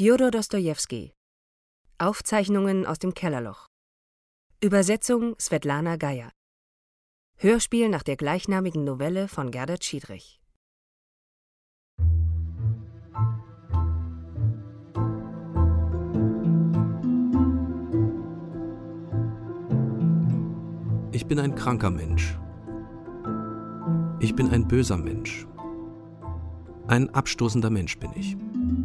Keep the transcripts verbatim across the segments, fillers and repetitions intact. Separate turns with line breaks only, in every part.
Fjodor Dostojewski. Aufzeichnungen aus dem Kellerloch. Übersetzung Svetlana Geier. Hörspiel nach der gleichnamigen Novelle von Gerda Schiedrich.
Ich bin ein kranker Mensch. Ich bin ein böser Mensch. Ein abstoßender Mensch bin ich.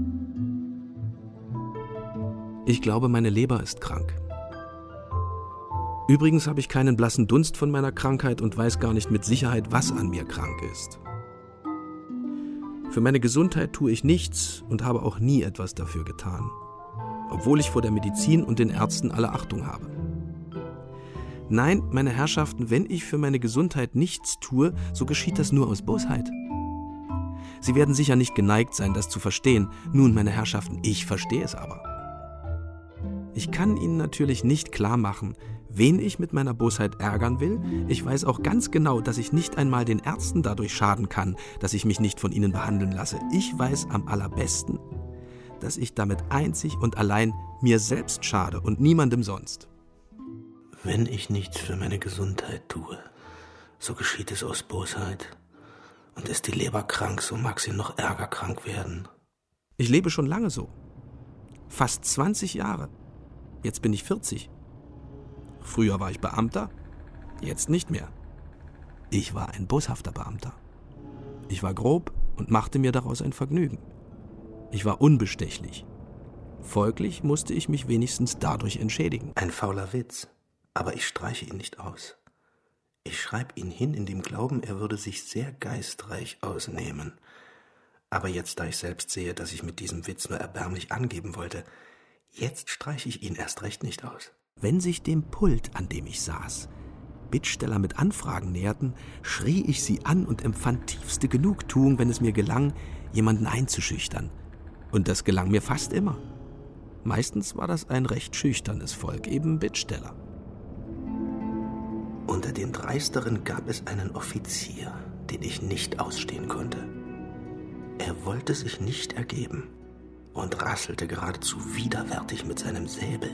Ich glaube, meine Leber ist krank. Übrigens habe ich keinen blassen Dunst von meiner Krankheit und weiß gar nicht mit Sicherheit, was an mir krank ist. Für meine Gesundheit tue ich nichts und habe auch nie etwas dafür getan, obwohl ich vor der Medizin und den Ärzten alle Achtung habe. Nein, meine Herrschaften, wenn ich für meine Gesundheit nichts tue, so geschieht das nur aus Bosheit. Sie werden sicher nicht geneigt sein, das zu verstehen. Nun, meine Herrschaften, ich verstehe es aber. Ich kann Ihnen natürlich nicht klar machen, wen ich mit meiner Bosheit ärgern will. Ich weiß auch ganz genau, dass ich nicht einmal den Ärzten dadurch schaden kann, dass ich mich nicht von ihnen behandeln lasse. Ich weiß am allerbesten, dass ich damit einzig und allein mir selbst schade und niemandem sonst.
Wenn ich nichts für meine Gesundheit tue, so geschieht es aus Bosheit. Und ist die Leber krank, so mag sie noch ärger krank werden.
Ich lebe schon lange so. Fast zwanzig Jahre. Jetzt bin ich vierzig. Früher war ich Beamter, jetzt nicht mehr. Ich war ein boshafter Beamter. Ich war grob und machte mir daraus ein Vergnügen. Ich war unbestechlich. Folglich musste ich mich wenigstens dadurch entschädigen.
Ein fauler Witz, aber ich streiche ihn nicht aus. Ich schreibe ihn hin in dem Glauben, er würde sich sehr geistreich ausnehmen. Aber jetzt, da ich selbst sehe, dass ich mit diesem Witz nur erbärmlich angeben wollte, jetzt streiche ich ihn erst recht nicht aus.
Wenn sich dem Pult, an dem ich saß, Bittsteller mit Anfragen näherten, schrie ich sie an und empfand tiefste Genugtuung, wenn es mir gelang, jemanden einzuschüchtern. Und das gelang mir fast immer. Meistens war das ein recht schüchternes Volk, eben Bittsteller.
Unter den Dreisteren gab es einen Offizier, den ich nicht ausstehen konnte. Er wollte sich nicht ergeben und rasselte geradezu widerwärtig mit seinem Säbel.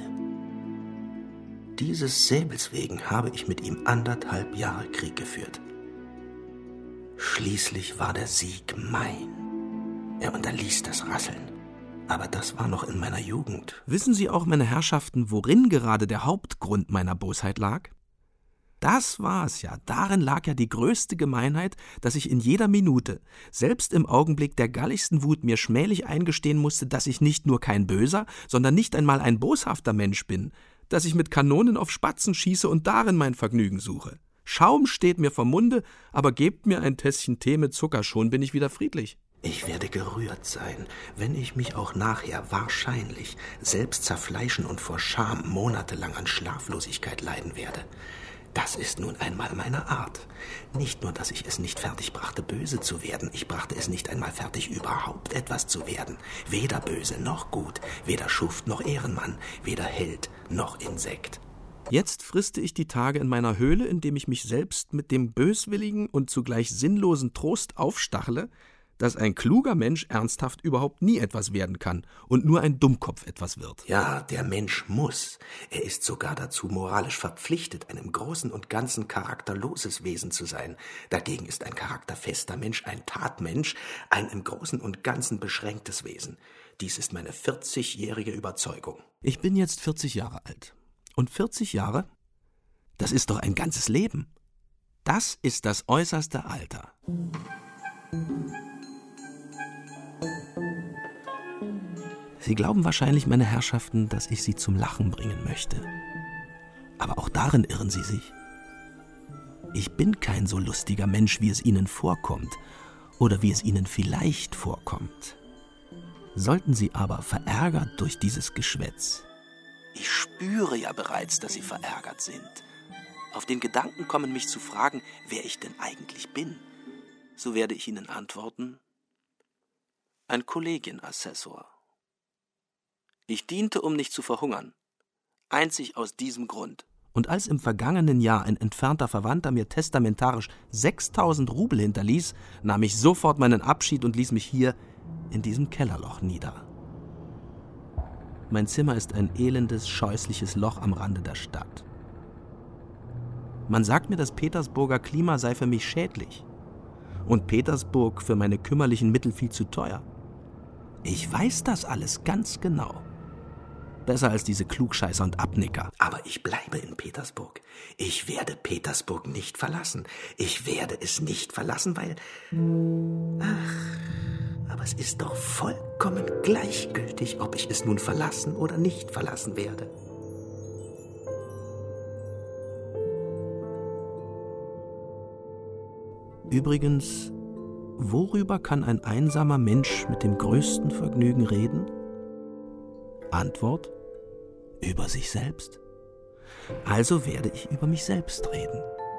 Dieses Säbels wegen habe ich mit ihm anderthalb Jahre Krieg geführt. Schließlich war der Sieg mein. Er unterließ das Rasseln. Aber das war noch in meiner Jugend.
Wissen Sie auch, meine Herrschaften, worin gerade der Hauptgrund meiner Bosheit lag? Das war es ja. Darin lag ja die größte Gemeinheit, dass ich in jeder Minute, selbst im Augenblick der galligsten Wut, mir schmählich eingestehen musste, dass ich nicht nur kein böser, sondern nicht einmal ein boshafter Mensch bin, dass ich mit Kanonen auf Spatzen schieße und darin mein Vergnügen suche. Schaum steht mir vom Munde, aber gebt mir ein Tässchen Tee mit Zucker, schon bin ich wieder friedlich.
Ich werde gerührt sein, wenn ich mich auch nachher wahrscheinlich selbst zerfleischen und vor Scham monatelang an Schlaflosigkeit leiden werde. Das ist nun einmal meine Art. Nicht nur, dass ich es nicht fertig brachte, böse zu werden, ich brachte es nicht einmal fertig, überhaupt etwas zu werden. Weder böse noch gut, weder Schuft noch Ehrenmann, weder Held noch Insekt.
Jetzt friste ich die Tage in meiner Höhle, indem ich mich selbst mit dem böswilligen und zugleich sinnlosen Trost aufstachle, dass ein kluger Mensch ernsthaft überhaupt nie etwas werden kann und nur ein Dummkopf etwas wird.
Ja, der Mensch muss. Er ist sogar dazu moralisch verpflichtet, ein im Großen und Ganzen charakterloses Wesen zu sein. Dagegen ist ein charakterfester Mensch ein Tatmensch, ein im Großen und Ganzen beschränktes Wesen. Dies ist meine vierzigjährige Überzeugung.
Ich bin jetzt vierzig Jahre alt. Und vierzig Jahre? Das ist doch ein ganzes Leben. Das ist das äußerste Alter. Sie glauben wahrscheinlich, meine Herrschaften, dass ich Sie zum Lachen bringen möchte. Aber auch darin irren Sie sich. Ich bin kein so lustiger Mensch, wie es Ihnen vorkommt oder wie es Ihnen vielleicht vorkommt. Sollten Sie aber verärgert durch dieses Geschwätz, ich spüre ja bereits, dass Sie verärgert sind, auf den Gedanken kommen, mich zu fragen, wer ich denn eigentlich bin, so werde ich Ihnen antworten, ein Kollegienassessor. Ich diente, um nicht zu verhungern. Einzig aus diesem Grund. Und als im vergangenen Jahr ein entfernter Verwandter mir testamentarisch sechstausend Rubel hinterließ, nahm ich sofort meinen Abschied und ließ mich hier in diesem Kellerloch nieder. mein Zimmer ist ein elendes, scheußliches Loch am Rande der Stadt. Man sagt mir, das Petersburger Klima sei für mich schädlich und Petersburg für meine kümmerlichen Mittel viel zu teuer. Ich weiß das alles ganz genau. Besser als diese Klugscheißer und Abnicker.
Aber ich bleibe in Petersburg. Ich werde Petersburg nicht verlassen. Ich werde es nicht verlassen, weil... Ach, aber es ist doch vollkommen gleichgültig, ob ich es nun verlassen oder nicht verlassen werde.
Übrigens, worüber kann ein einsamer Mensch mit dem größten Vergnügen reden? Antwort: über sich selbst. Also werde ich über mich selbst reden.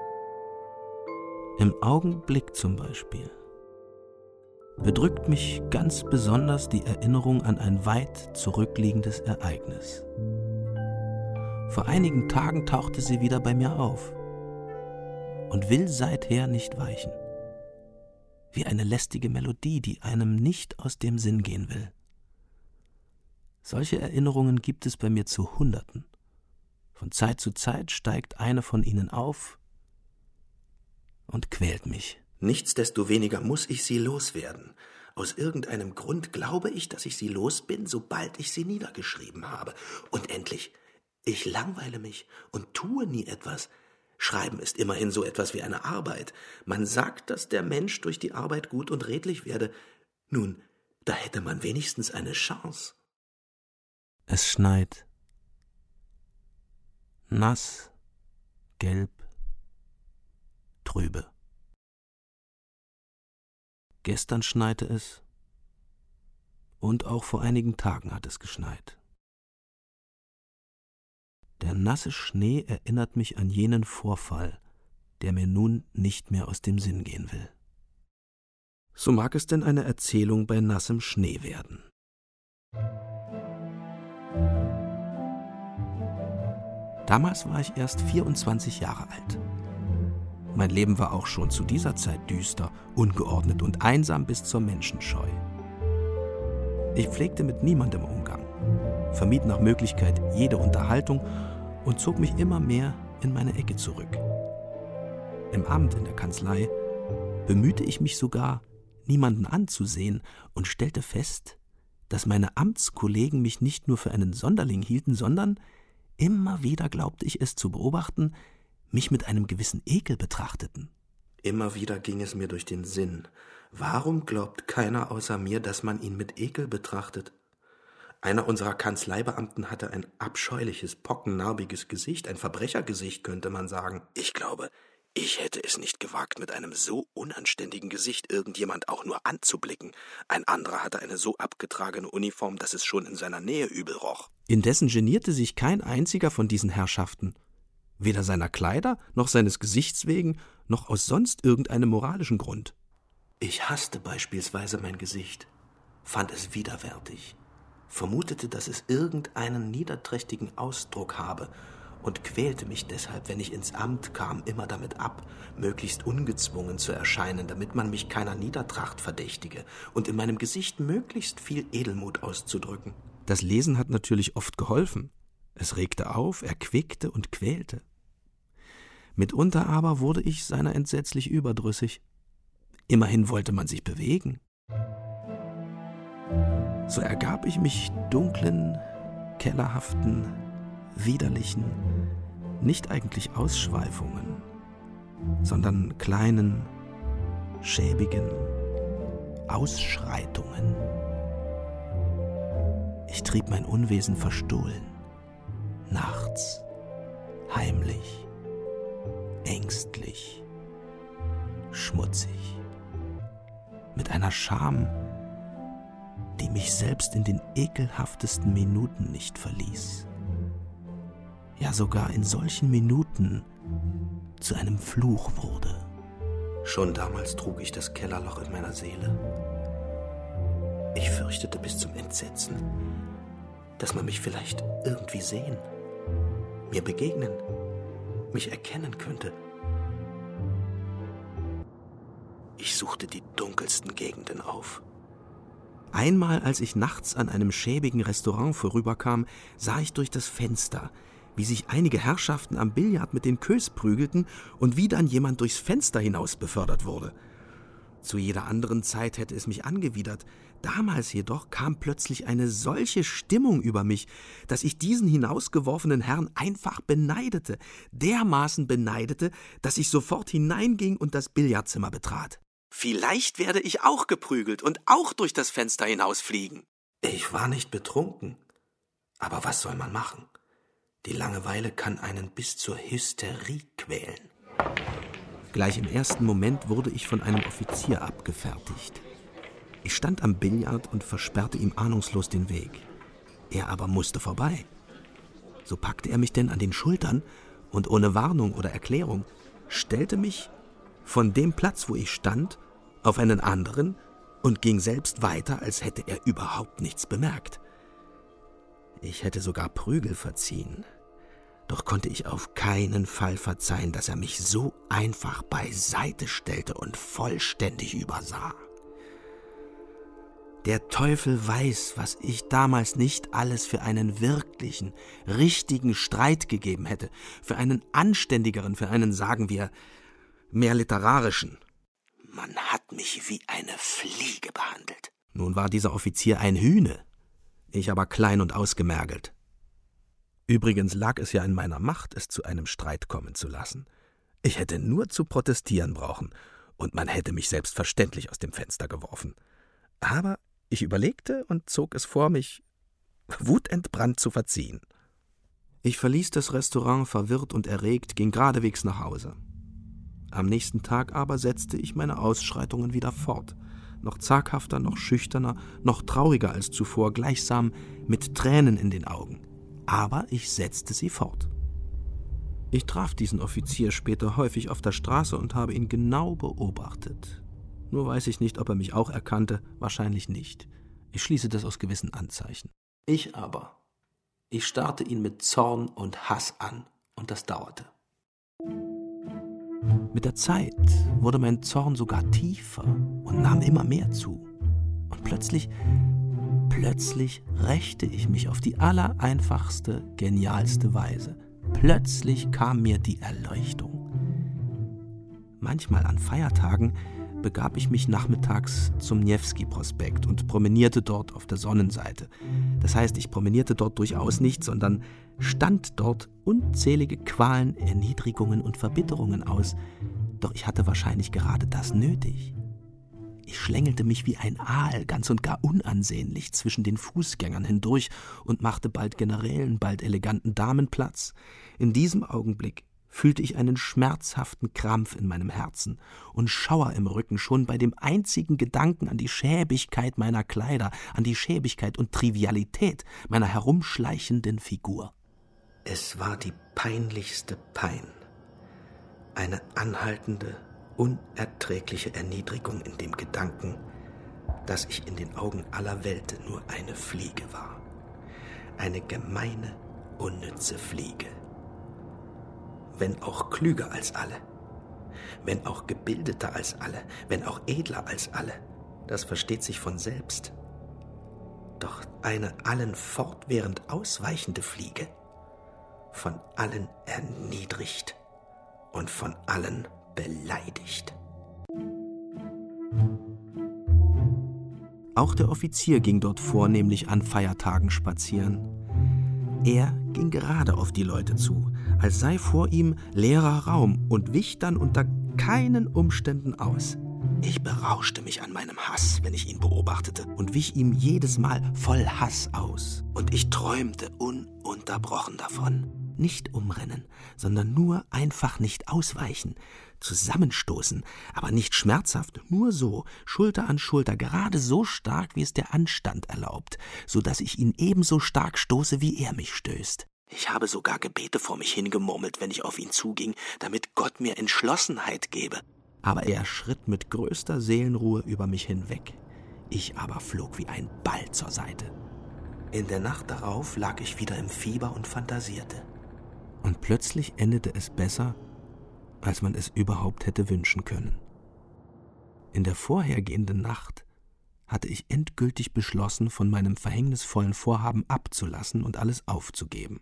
Im Augenblick zum Beispiel bedrückt mich ganz besonders die Erinnerung an ein weit zurückliegendes Ereignis. Vor einigen Tagen tauchte sie wieder bei mir auf und will seither nicht weichen. Wie eine lästige Melodie, die einem nicht aus dem Sinn gehen will. Solche Erinnerungen gibt es bei mir zu Hunderten. Von Zeit zu Zeit steigt eine von ihnen auf und quält mich.
Nichtsdestoweniger muss ich sie loswerden. Aus irgendeinem Grund glaube ich, dass ich sie los bin, sobald ich sie niedergeschrieben habe. Und endlich, ich langweile mich und tue nie etwas. Schreiben ist immerhin so etwas wie eine Arbeit. Man sagt, dass der Mensch durch die Arbeit gut und redlich werde. Nun, da hätte man wenigstens eine Chance.
Es schneit. Nass, gelb, trübe. Gestern schneite es und auch vor einigen Tagen hat es geschneit. Der nasse Schnee erinnert mich an jenen Vorfall, der mir nun nicht mehr aus dem Sinn gehen will. So mag es denn eine Erzählung bei nassem Schnee werden. Damals war ich erst vierundzwanzig Jahre alt. Mein Leben war auch schon zu dieser Zeit düster, ungeordnet und einsam bis zur Menschenscheu. Ich pflegte mit niemandem Umgang, vermied nach Möglichkeit jede Unterhaltung und zog mich immer mehr in meine Ecke zurück. Im Amt in der Kanzlei bemühte ich mich sogar, niemanden anzusehen und stellte fest, dass meine Amtskollegen mich nicht nur für einen Sonderling hielten, sondern immer wieder glaubte ich es zu beobachten, mich mit einem gewissen Ekel betrachteten.
Immer wieder ging es mir durch den Sinn. Warum glaubt keiner außer mir, dass man ihn mit Ekel betrachtet? Einer unserer Kanzleibeamten hatte ein abscheuliches, pockennarbiges Gesicht, ein Verbrechergesicht, könnte man sagen. Ich glaube, ich hätte es nicht gewagt, mit einem so unanständigen Gesicht irgendjemand auch nur anzublicken. Ein anderer hatte eine so abgetragene Uniform, dass es schon in seiner Nähe übel roch.
Indessen genierte sich kein einziger von diesen Herrschaften, weder seiner Kleider, noch seines Gesichts wegen, noch aus sonst irgendeinem moralischen Grund.
Ich hasste beispielsweise mein Gesicht, fand es widerwärtig, vermutete, dass es irgendeinen niederträchtigen Ausdruck habe und quälte mich deshalb, wenn ich ins Amt kam, immer damit ab, möglichst ungezwungen zu erscheinen, damit man mich keiner Niedertracht verdächtige und in meinem Gesicht möglichst viel Edelmut auszudrücken.
Das Lesen hat natürlich oft geholfen. Es regte auf, erquickte und quälte. Mitunter aber wurde ich seiner entsetzlich überdrüssig. Immerhin wollte man sich bewegen. So ergab ich mich dunklen, kellerhaften, widerlichen, nicht eigentlich Ausschweifungen, sondern kleinen, schäbigen Ausschreitungen. Ich trieb mein Unwesen verstohlen, nachts, heimlich, ängstlich, schmutzig, mit einer Scham, die mich selbst in den ekelhaftesten Minuten nicht verließ. Ja, sogar in solchen Minuten zu einem Fluch wurde.
Schon damals trug ich das Kellerloch in meiner Seele. Ich fürchtete bis zum Entsetzen, dass man mich vielleicht irgendwie sehen, mir begegnen, mich erkennen könnte. Ich suchte die dunkelsten Gegenden auf.
Einmal, als ich nachts an einem schäbigen Restaurant vorüberkam, sah ich durch das Fenster, wie sich einige Herrschaften am Billard mit den Queues prügelten und wie dann jemand durchs Fenster hinaus befördert wurde. Zu jeder anderen Zeit hätte es mich angewidert. Damals jedoch kam plötzlich eine solche Stimmung über mich, dass ich diesen hinausgeworfenen Herrn einfach beneidete, dermaßen beneidete, dass ich sofort hineinging und das Billardzimmer betrat. Vielleicht werde ich auch geprügelt und auch durch das Fenster hinausfliegen.
Ich war nicht betrunken. Aber was soll man machen? Die Langeweile kann einen bis zur Hysterie quälen.
Gleich im ersten Moment wurde ich von einem Offizier abgefertigt. Ich stand am Billard und versperrte ihm ahnungslos den Weg. Er aber musste vorbei. So packte er mich denn an den Schultern und ohne Warnung oder Erklärung stellte mich von dem Platz, wo ich stand, auf einen anderen und ging selbst weiter, als hätte er überhaupt nichts bemerkt. Ich hätte sogar Prügel verziehen. Doch konnte ich auf keinen Fall verzeihen, dass er mich so einfach beiseite stellte und vollständig übersah. Der Teufel weiß, was ich damals nicht alles für einen wirklichen, richtigen Streit gegeben hätte, für einen anständigeren, für einen, sagen wir, mehr literarischen.
Man hat mich wie eine Fliege behandelt.
Nun war dieser Offizier ein Hühne, ich aber klein und ausgemergelt. Übrigens lag es ja in meiner Macht, es zu einem Streit kommen zu lassen. Ich hätte nur zu protestieren brauchen, und man hätte mich selbstverständlich aus dem Fenster geworfen. Aber ich überlegte und zog es vor, mich wutentbrannt zu verziehen. Ich verließ das Restaurant verwirrt und erregt, ging geradewegs nach Hause. Am nächsten Tag aber setzte ich meine Ausschreitungen wieder fort, noch zaghafter, noch schüchterner, noch trauriger als zuvor, gleichsam mit Tränen in den Augen. Aber ich setzte sie fort. Ich traf diesen Offizier später häufig auf der Straße und habe ihn genau beobachtet. Nur weiß ich nicht, ob er mich auch erkannte, wahrscheinlich nicht. Ich schließe das aus gewissen Anzeichen.
Ich aber, ich starrte ihn mit Zorn und Hass an, und das dauerte.
Mit der Zeit wurde mein Zorn sogar tiefer und nahm immer mehr zu. Und plötzlich, plötzlich rächte ich mich auf die allereinfachste, genialste Weise. Plötzlich kam mir die Erleuchtung. Manchmal an Feiertagen begab ich mich nachmittags zum Newski-Prospekt und promenierte dort auf der Sonnenseite. Das heißt, ich promenierte dort durchaus nicht, sondern stand dort unzählige Qualen, Erniedrigungen und Verbitterungen aus. Doch ich hatte wahrscheinlich gerade das nötig. Ich schlängelte mich wie ein Aal, ganz und gar unansehnlich, zwischen den Fußgängern hindurch und machte bald Generälen, bald eleganten Damen Platz. In diesem Augenblick fühlte ich einen schmerzhaften Krampf in meinem Herzen und Schauer im Rücken schon bei dem einzigen Gedanken an die Schäbigkeit meiner Kleider, an die Schäbigkeit und Trivialität meiner herumschleichenden Figur.
Es war die peinlichste Pein, eine anhaltende, unerträgliche Erniedrigung in dem Gedanken, dass ich in den Augen aller Welt nur eine Fliege war, eine gemeine, unnütze Fliege. Wenn auch klüger als alle, wenn auch gebildeter als alle, wenn auch edler als alle, das versteht sich von selbst. Doch eine allen fortwährend ausweichende Fliege, von allen erniedrigt und von allen beleidigt.
Auch der Offizier ging dort vornehmlich an Feiertagen spazieren. Er ging gerade auf die Leute zu, als sei vor ihm leerer Raum und wich dann unter keinen Umständen aus. Ich berauschte mich an meinem Hass, wenn ich ihn beobachtete, und wich ihm jedes Mal voll Hass aus. Und ich träumte ununterbrochen davon. Nicht umrennen, sondern nur einfach nicht ausweichen, zusammenstoßen, aber nicht schmerzhaft, nur so, Schulter an Schulter, gerade so stark, wie es der Anstand erlaubt, so dass ich ihn ebenso stark stoße, wie er mich stößt. Ich habe sogar Gebete vor mich hingemurmelt, wenn ich auf ihn zuging, damit Gott mir Entschlossenheit gebe. Aber er schritt mit größter Seelenruhe über mich hinweg. Ich aber flog wie ein Ball zur Seite. In der Nacht darauf lag ich wieder im Fieber und fantasierte. Und plötzlich endete es besser, als man es überhaupt hätte wünschen können. In der vorhergehenden Nacht hatte ich endgültig beschlossen, von meinem verhängnisvollen Vorhaben abzulassen und alles aufzugeben.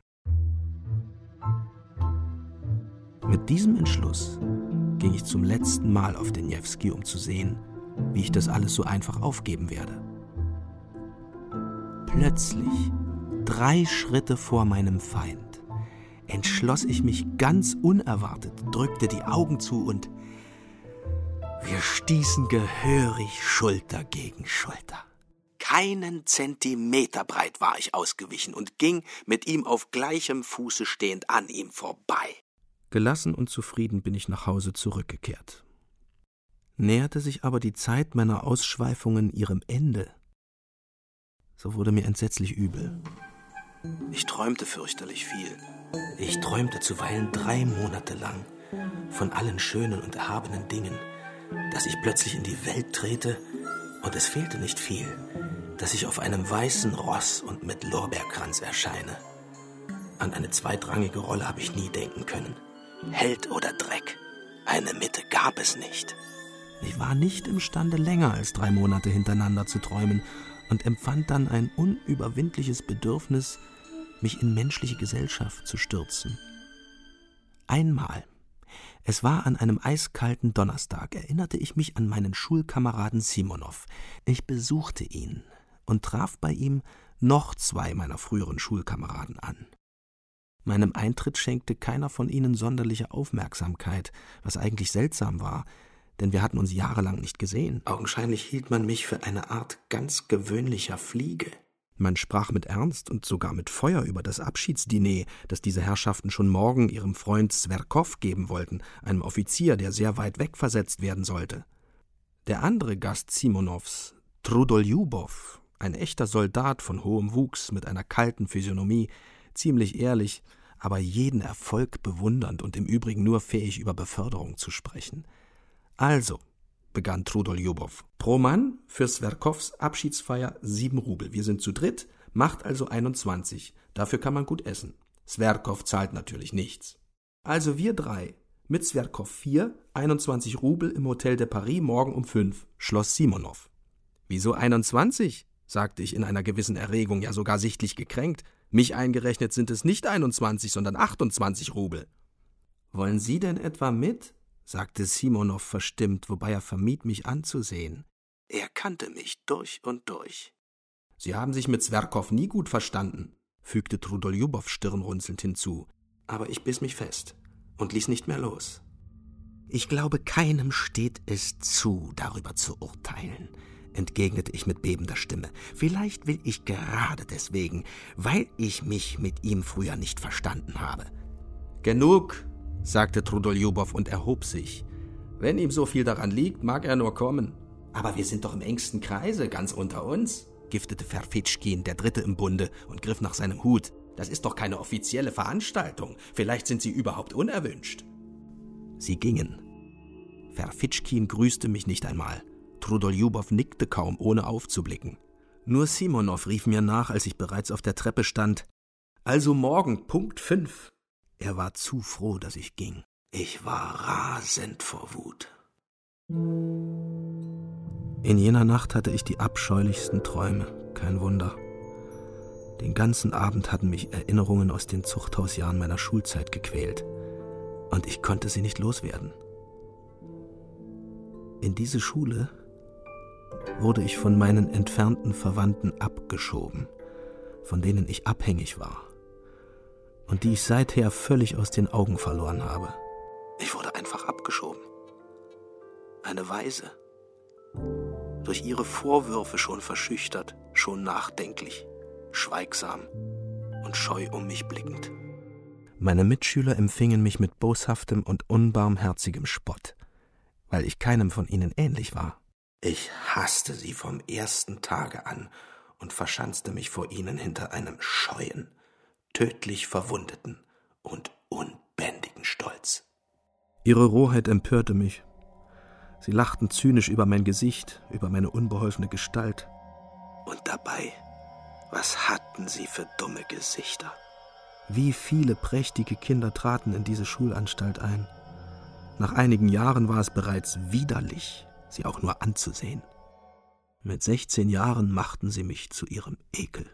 Mit diesem Entschluss ging ich zum letzten Mal auf den Newski, um zu sehen, wie ich das alles so einfach aufgeben werde. Plötzlich, drei Schritte vor meinem Feind, entschloss ich mich ganz unerwartet, drückte die Augen zu und wir stießen gehörig Schulter gegen Schulter. Keinen Zentimeter breit war ich ausgewichen und ging mit ihm auf gleichem Fuße stehend an ihm vorbei. Gelassen und zufrieden bin ich nach Hause zurückgekehrt. Näherte sich aber die Zeit meiner Ausschweifungen ihrem Ende, so wurde mir entsetzlich übel. Ich träumte fürchterlich viel.
Ich träumte zuweilen drei Monate lang von allen schönen und erhabenen Dingen, dass ich plötzlich in die Welt trete, und es fehlte nicht viel, dass ich auf einem weißen Ross und mit Lorbeerkranz erscheine. An eine zweitrangige Rolle habe ich nie denken können. Held oder Dreck, eine Mitte gab es nicht.
Ich war nicht imstande, länger als drei Monate hintereinander zu träumen und empfand dann ein unüberwindliches Bedürfnis, mich in menschliche Gesellschaft zu stürzen. Einmal, es war an einem eiskalten Donnerstag, erinnerte ich mich an meinen Schulkameraden Simonow. Ich besuchte ihn und traf bei ihm noch zwei meiner früheren Schulkameraden an. Meinem Eintritt schenkte keiner von ihnen sonderliche Aufmerksamkeit, was eigentlich seltsam war, denn wir hatten uns jahrelang nicht gesehen.
Augenscheinlich hielt man mich für eine Art ganz gewöhnlicher Fliege.
Man sprach mit Ernst und sogar mit Feuer über das Abschiedsdiner, das diese Herrschaften schon morgen ihrem Freund Zwerkow geben wollten, einem Offizier, der sehr weit weg versetzt werden sollte. Der andere Gast Simonows, Trudoljubow, ein echter Soldat von hohem Wuchs mit einer kalten Physiognomie, ziemlich ehrlich, aber jeden Erfolg bewundernd und im Übrigen nur fähig, über Beförderung zu sprechen. Also, begann Trudoljubow, pro Mann für Zwerkows Abschiedsfeier sieben Rubel. Wir sind zu dritt, macht also einundzwanzig. Dafür kann man gut essen. Zwerkow zahlt natürlich nichts. Also wir drei, mit Zwerkow vier, einundzwanzig Rubel im Hotel de Paris morgen um fünf, schloss Simonow. Wieso einundzwanzig? Sagte ich in einer gewissen Erregung, ja sogar sichtlich gekränkt. Mich eingerechnet sind es nicht einundzwanzig, sondern achtundzwanzig Rubel. Wollen Sie denn etwa mit? Sagte Simonow verstimmt, wobei er vermied, mich anzusehen.
Er kannte mich durch und durch.
Sie haben sich mit Zwerkow nie gut verstanden, fügte Trudoljubow stirnrunzelnd hinzu.
Aber ich biss mich fest und ließ nicht mehr los.
Ich glaube, keinem steht es zu, darüber zu urteilen, entgegnete ich mit bebender Stimme. Vielleicht will ich gerade deswegen, weil ich mich mit ihm früher nicht verstanden habe. Genug, sagte Trudoljubow und erhob sich. Wenn ihm so viel daran liegt, mag er nur kommen. Aber wir sind doch im engsten Kreise, ganz unter uns, giftete Ferfitschkin, der Dritte im Bunde, und griff nach seinem Hut. Das ist doch keine offizielle Veranstaltung. Vielleicht sind Sie überhaupt unerwünscht. Sie gingen. Ferfitschkin grüßte mich nicht einmal. Trudoljubow nickte kaum, ohne aufzublicken. Nur Simonow rief mir nach, als ich bereits auf der Treppe stand. Also morgen, Punkt fünf. Er war zu froh, dass ich ging.
Ich war rasend vor Wut.
In jener Nacht hatte ich die abscheulichsten Träume, kein Wunder. Den ganzen Abend hatten mich Erinnerungen aus den Zuchthausjahren meiner Schulzeit gequält, und ich konnte sie nicht loswerden. In diese Schule wurde ich von meinen entfernten Verwandten abgeschoben, von denen ich abhängig war und die ich seither völlig aus den Augen verloren habe.
Ich wurde einfach abgeschoben. Eine Waise. Durch ihre Vorwürfe schon verschüchtert, schon nachdenklich, schweigsam und scheu um mich blickend.
Meine Mitschüler empfingen mich mit boshaftem und unbarmherzigem Spott, weil ich keinem von ihnen ähnlich war.
Ich hasste sie vom ersten Tage an und verschanzte mich vor ihnen hinter einem scheuen, tödlich verwundeten und unbändigen Stolz.
Ihre Rohheit empörte mich. Sie lachten zynisch über mein Gesicht, über meine unbeholfene Gestalt.
Und dabei, was hatten sie für dumme Gesichter?
Wie viele prächtige Kinder traten in diese Schulanstalt ein. Nach einigen Jahren war es bereits widerlich, sie auch nur anzusehen. Mit sechzehn Jahren machten sie mich zu ihrem Ekel.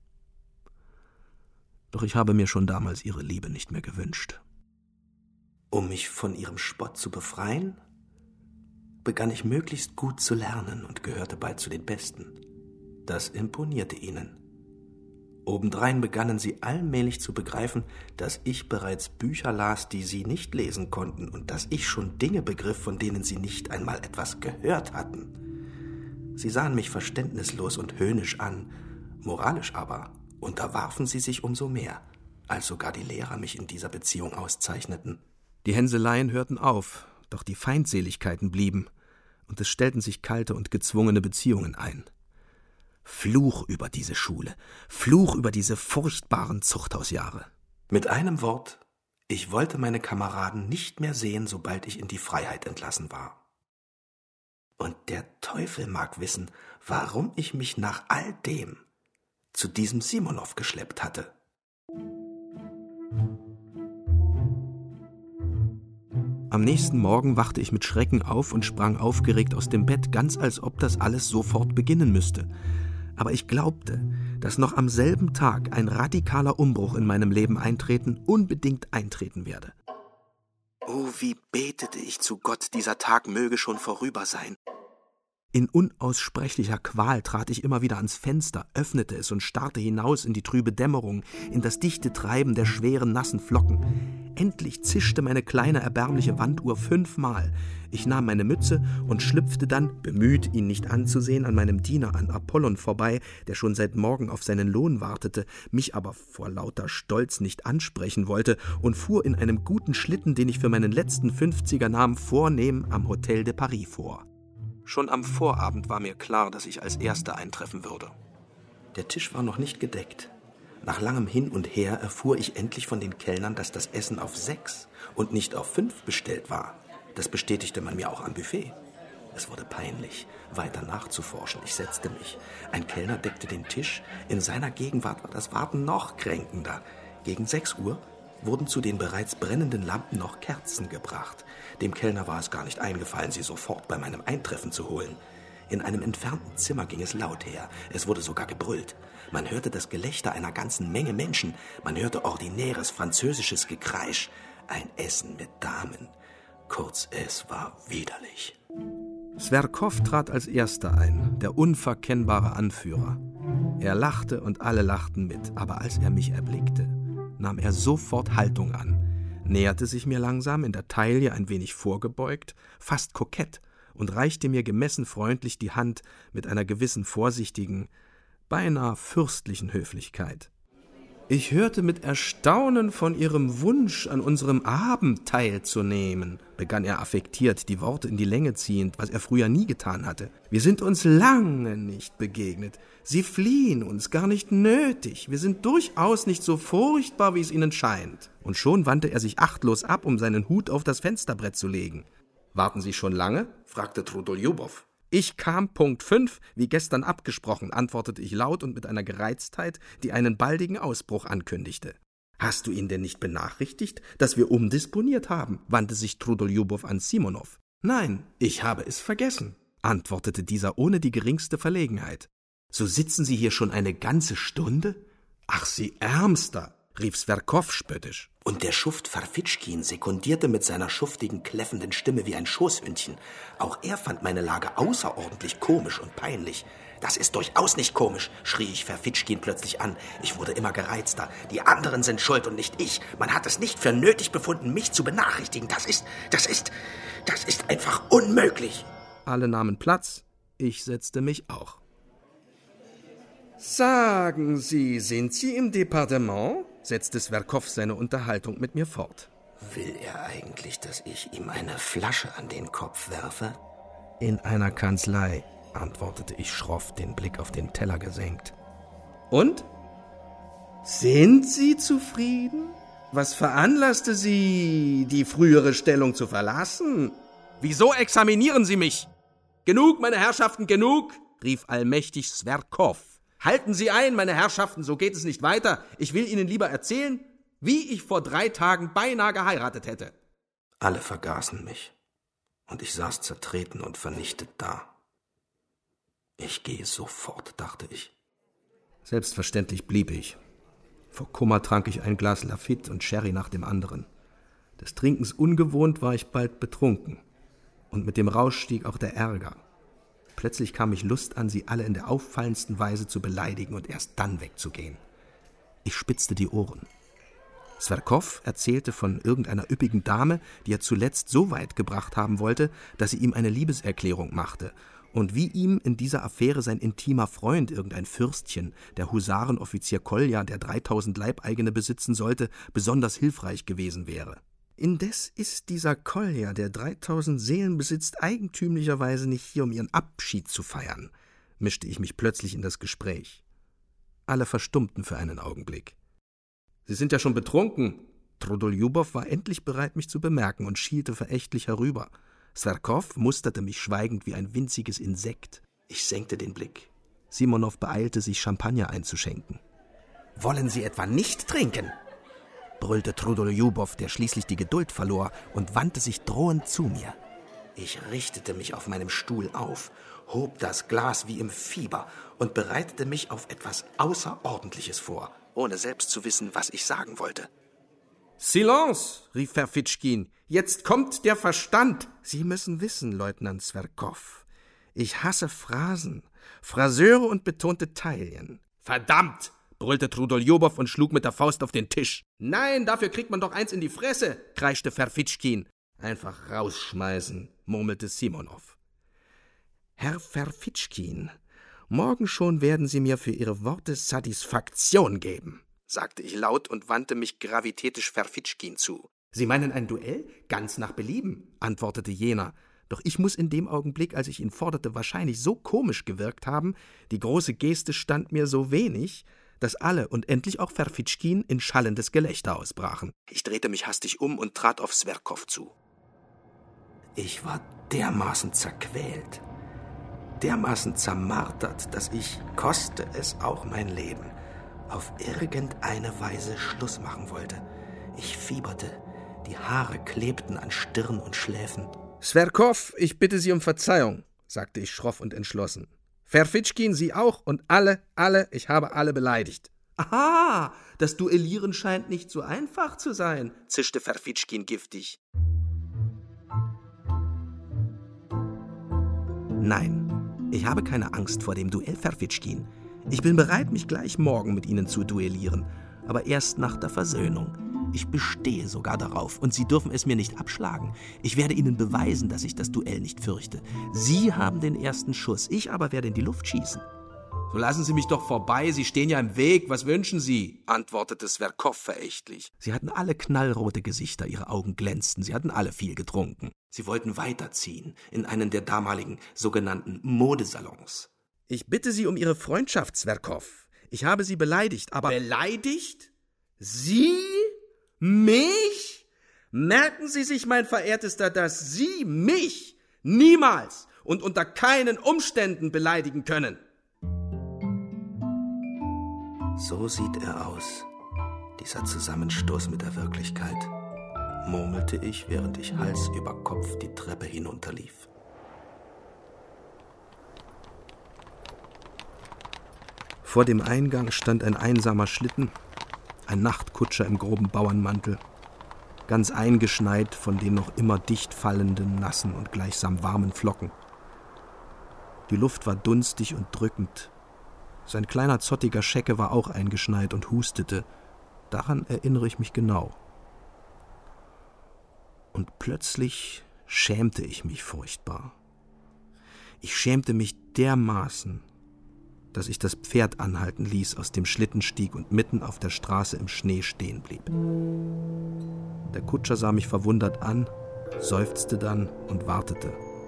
Doch ich habe mir schon damals ihre Liebe nicht mehr gewünscht.
Um mich von ihrem Spott zu befreien, begann ich möglichst gut zu lernen und gehörte bald zu den Besten. Das imponierte ihnen. Obendrein begannen sie allmählich zu begreifen, dass ich bereits Bücher las, die sie nicht lesen konnten, und dass ich schon Dinge begriff, von denen sie nicht einmal etwas gehört hatten. Sie sahen mich verständnislos und höhnisch an, moralisch aber unterwarfen sie sich umso mehr, als sogar die Lehrer mich in dieser Beziehung auszeichneten.
Die Hänseleien hörten auf, doch die Feindseligkeiten blieben, und es stellten sich kalte und gezwungene Beziehungen ein. Fluch über diese Schule, Fluch über diese furchtbaren Zuchthausjahre.
Mit einem Wort, ich wollte meine Kameraden nicht mehr sehen, sobald ich in die Freiheit entlassen war. Und der Teufel mag wissen, warum ich mich nach all dem zu diesem Simonow geschleppt hatte.
Am nächsten Morgen wachte ich mit Schrecken auf und sprang aufgeregt aus dem Bett, ganz als ob das alles sofort beginnen müsste. Aber ich glaubte, dass noch am selben Tag ein radikaler Umbruch in meinem Leben eintreten, unbedingt eintreten werde.
Oh, wie betete ich zu Gott, dieser Tag möge schon vorüber sein.
In unaussprechlicher Qual trat ich immer wieder ans Fenster, öffnete es und starrte hinaus in die trübe Dämmerung, in das dichte Treiben der schweren, nassen Flocken. Endlich zischte meine kleine, erbärmliche Wanduhr fünfmal. Ich nahm meine Mütze und schlüpfte dann, bemüht, ihn nicht anzusehen, an meinem Diener, an Apollon, vorbei, der schon seit Morgen auf seinen Lohn wartete, mich aber vor lauter Stolz nicht ansprechen wollte, und fuhr in einem guten Schlitten, den ich für meinen letzten Fünfziger nahm, vornehm am Hotel de Paris vor. Schon am Vorabend war mir klar, dass ich als Erster eintreffen würde.
Der Tisch war noch nicht gedeckt. Nach langem Hin und Her erfuhr ich endlich von den Kellnern, dass das Essen auf sechs und nicht auf fünf bestellt war. Das bestätigte man mir auch am Buffet. Es wurde peinlich, weiter nachzuforschen. Ich setzte mich. Ein Kellner deckte den Tisch. In seiner Gegenwart war das Warten noch kränkender. Gegen sechs Uhr wurden zu den bereits brennenden Lampen noch Kerzen gebracht. Dem Kellner war es gar nicht eingefallen, sie sofort bei meinem Eintreffen zu holen. In einem entfernten Zimmer ging es laut her. Es wurde sogar gebrüllt. Man hörte das Gelächter einer ganzen Menge Menschen. Man hörte ordinäres französisches Gekreisch. Ein Essen mit Damen. Kurz, es war widerlich.
Sverkow trat als Erster ein, der unverkennbare Anführer. Er lachte und alle lachten mit, aber als er mich erblickte, nahm er sofort Haltung an, näherte sich mir langsam, in der Taille ein wenig vorgebeugt, fast kokett, und reichte mir gemessen freundlich die Hand mit einer gewissen vorsichtigen, beinahe fürstlichen Höflichkeit. »Ich hörte mit Erstaunen von Ihrem Wunsch, an unserem Abend teilzunehmen«, begann er affektiert, die Worte in die Länge ziehend, was er früher nie getan hatte. »Wir sind uns lange nicht begegnet. Sie fliehen uns, gar nicht nötig. Wir sind durchaus nicht so furchtbar, wie es Ihnen scheint.« Und schon wandte er sich achtlos ab, um seinen Hut auf das Fensterbrett zu legen. »Warten Sie schon lange?« fragte Trudoljubow. »Ich kam Punkt fünf, wie gestern abgesprochen«, antwortete ich laut und mit einer Gereiztheit, die einen baldigen Ausbruch ankündigte. »Hast du ihn denn nicht benachrichtigt, dass wir umdisponiert haben?« wandte sich Trudoljubow an Simonow. »Nein, ich habe es vergessen«, antwortete dieser ohne die geringste Verlegenheit. »So sitzen Sie hier schon eine ganze Stunde? Ach, Sie Ärmster«, rief Sverkow spöttisch.
Und der Schuft Farfitschkin sekundierte mit seiner schuftigen, kläffenden Stimme wie ein Schoßhündchen. Auch er fand meine Lage außerordentlich komisch und peinlich. »Das ist durchaus nicht komisch«, schrie ich Farfitschkin plötzlich an. Ich wurde immer gereizter. »Die anderen sind schuld und nicht ich. Man hat es nicht für nötig befunden, mich zu benachrichtigen. Das ist, das ist, das ist einfach unmöglich.«
Alle nahmen Platz. Ich setzte mich auch. »Sagen Sie, sind Sie im Departement?« setzte Sverkow seine Unterhaltung mit mir fort.
»Will er eigentlich, dass ich ihm eine Flasche an den Kopf werfe?«
»In einer Kanzlei«, antwortete ich schroff, den Blick auf den Teller gesenkt. »Und? Sind Sie zufrieden? Was veranlasste Sie, die frühere Stellung zu verlassen?« »Wieso examinieren Sie mich? Genug, meine Herrschaften, genug«, rief allmächtig Sverkow. »Halten Sie ein, meine Herrschaften, so geht es nicht weiter. Ich will Ihnen lieber erzählen, wie ich vor drei Tagen beinahe geheiratet hätte.«
Alle vergaßen mich, und ich saß zertreten und vernichtet da. Ich gehe sofort, dachte ich.
Selbstverständlich blieb ich. Vor Kummer trank ich ein Glas Lafite und Sherry nach dem anderen. Des Trinkens ungewohnt war ich bald betrunken. Und mit dem Rausch stieg auch der Ärger. Plötzlich kam mich Lust an, sie alle in der auffallendsten Weise zu beleidigen und erst dann wegzugehen. Ich spitzte die Ohren. Zverkov erzählte von irgendeiner üppigen Dame, die er zuletzt so weit gebracht haben wollte, dass sie ihm eine Liebeserklärung machte und wie ihm in dieser Affäre sein intimer Freund, irgendein Fürstchen, der Husarenoffizier Kolja, der dreitausend Leibeigene besitzen sollte, besonders hilfreich gewesen wäre. Indes ist dieser Kolja, der dreitausend Seelen besitzt, eigentümlicherweise nicht hier, um ihren Abschied zu feiern, mischte ich mich plötzlich in das Gespräch. Alle verstummten für einen Augenblick. »Sie sind ja schon betrunken.« Trudoljubow war endlich bereit, mich zu bemerken und schielte verächtlich herüber. Zverkov musterte mich schweigend wie ein winziges Insekt.
Ich senkte den Blick.
Simonow beeilte sich, Champagner einzuschenken.
»Wollen Sie etwa nicht trinken?«
brüllte Trudoljubow, der schließlich die Geduld verlor, und wandte sich drohend zu mir.
Ich richtete mich auf meinem Stuhl auf, hob das Glas wie im Fieber und bereitete mich auf etwas Außerordentliches vor, ohne selbst zu wissen, was ich sagen wollte.
»Silence«, rief Ferfitschkin, »jetzt kommt der Verstand!« »Sie müssen wissen, Leutnant Zverkov, ich hasse Phrasen, Phraseure und betonte Taillen.« »Verdammt«, brüllte Trudoljubow und schlug mit der Faust auf den Tisch. »Nein, dafür kriegt man doch eins in die Fresse«, kreischte Ferfitschkin. »Einfach rausschmeißen«, murmelte Simonow. »Herr Ferfitschkin, morgen schon werden Sie mir für Ihre Worte Satisfaktion geben«, sagte ich laut und wandte mich gravitätisch Ferfitschkin zu. »Sie meinen ein Duell? Ganz nach Belieben«, antwortete jener. Doch ich muss in dem Augenblick, als ich ihn forderte, wahrscheinlich so komisch gewirkt haben, die große Geste stand mir so wenig, dass alle und endlich auch Ferfitschkin in schallendes Gelächter ausbrachen. Ich drehte mich hastig um und trat auf Zverkov zu.
Ich war dermaßen zerquält, dermaßen zermartert, dass ich, koste es auch mein Leben, auf irgendeine Weise Schluss machen wollte. Ich fieberte, die Haare klebten an Stirn und Schläfen.
»Zverkov, ich bitte Sie um Verzeihung«, sagte ich schroff und entschlossen. »Ferfitschkin, Sie auch und alle, alle, ich habe alle beleidigt.« »Aha, das Duellieren scheint nicht so einfach zu sein«, zischte Ferfitschkin giftig. »Nein, ich habe keine Angst vor dem Duell, Ferfitschkin. Ich bin bereit, mich gleich morgen mit Ihnen zu duellieren, aber erst nach der Versöhnung. Ich bestehe sogar darauf, und Sie dürfen es mir nicht abschlagen. Ich werde Ihnen beweisen, dass ich das Duell nicht fürchte. Sie haben den ersten Schuss, ich aber werde in die Luft schießen.« »So lassen Sie mich doch vorbei, Sie stehen ja im Weg, was wünschen Sie?«, antwortete Zverkov verächtlich. Sie hatten alle knallrote Gesichter, ihre Augen glänzten, sie hatten alle viel getrunken. Sie wollten weiterziehen, in einen der damaligen sogenannten Modesalons. »Ich bitte Sie um Ihre Freundschaft, Zverkov. Ich habe Sie beleidigt, aber...« »Beleidigt? Sie? Mich? Merken Sie sich, mein Verehrtester, dass Sie mich niemals und unter keinen Umständen beleidigen können.«
»So sieht er aus, dieser Zusammenstoß mit der Wirklichkeit«, murmelte ich, während ich Hals über Kopf die Treppe hinunterlief.
Vor dem Eingang stand ein einsamer Schlitten, ein Nachtkutscher im groben Bauernmantel, ganz eingeschneit von den noch immer dicht fallenden, nassen und gleichsam warmen Flocken. Die Luft war dunstig und drückend. Sein kleiner zottiger Schecke war auch eingeschneit und hustete. Daran erinnere ich mich genau. Und plötzlich schämte ich mich furchtbar. Ich schämte mich dermaßen, dass ich das Pferd anhalten ließ, aus dem Schlitten stieg und mitten auf der Straße im Schnee stehen blieb. Der Kutscher sah mich verwundert an, seufzte dann und wartete.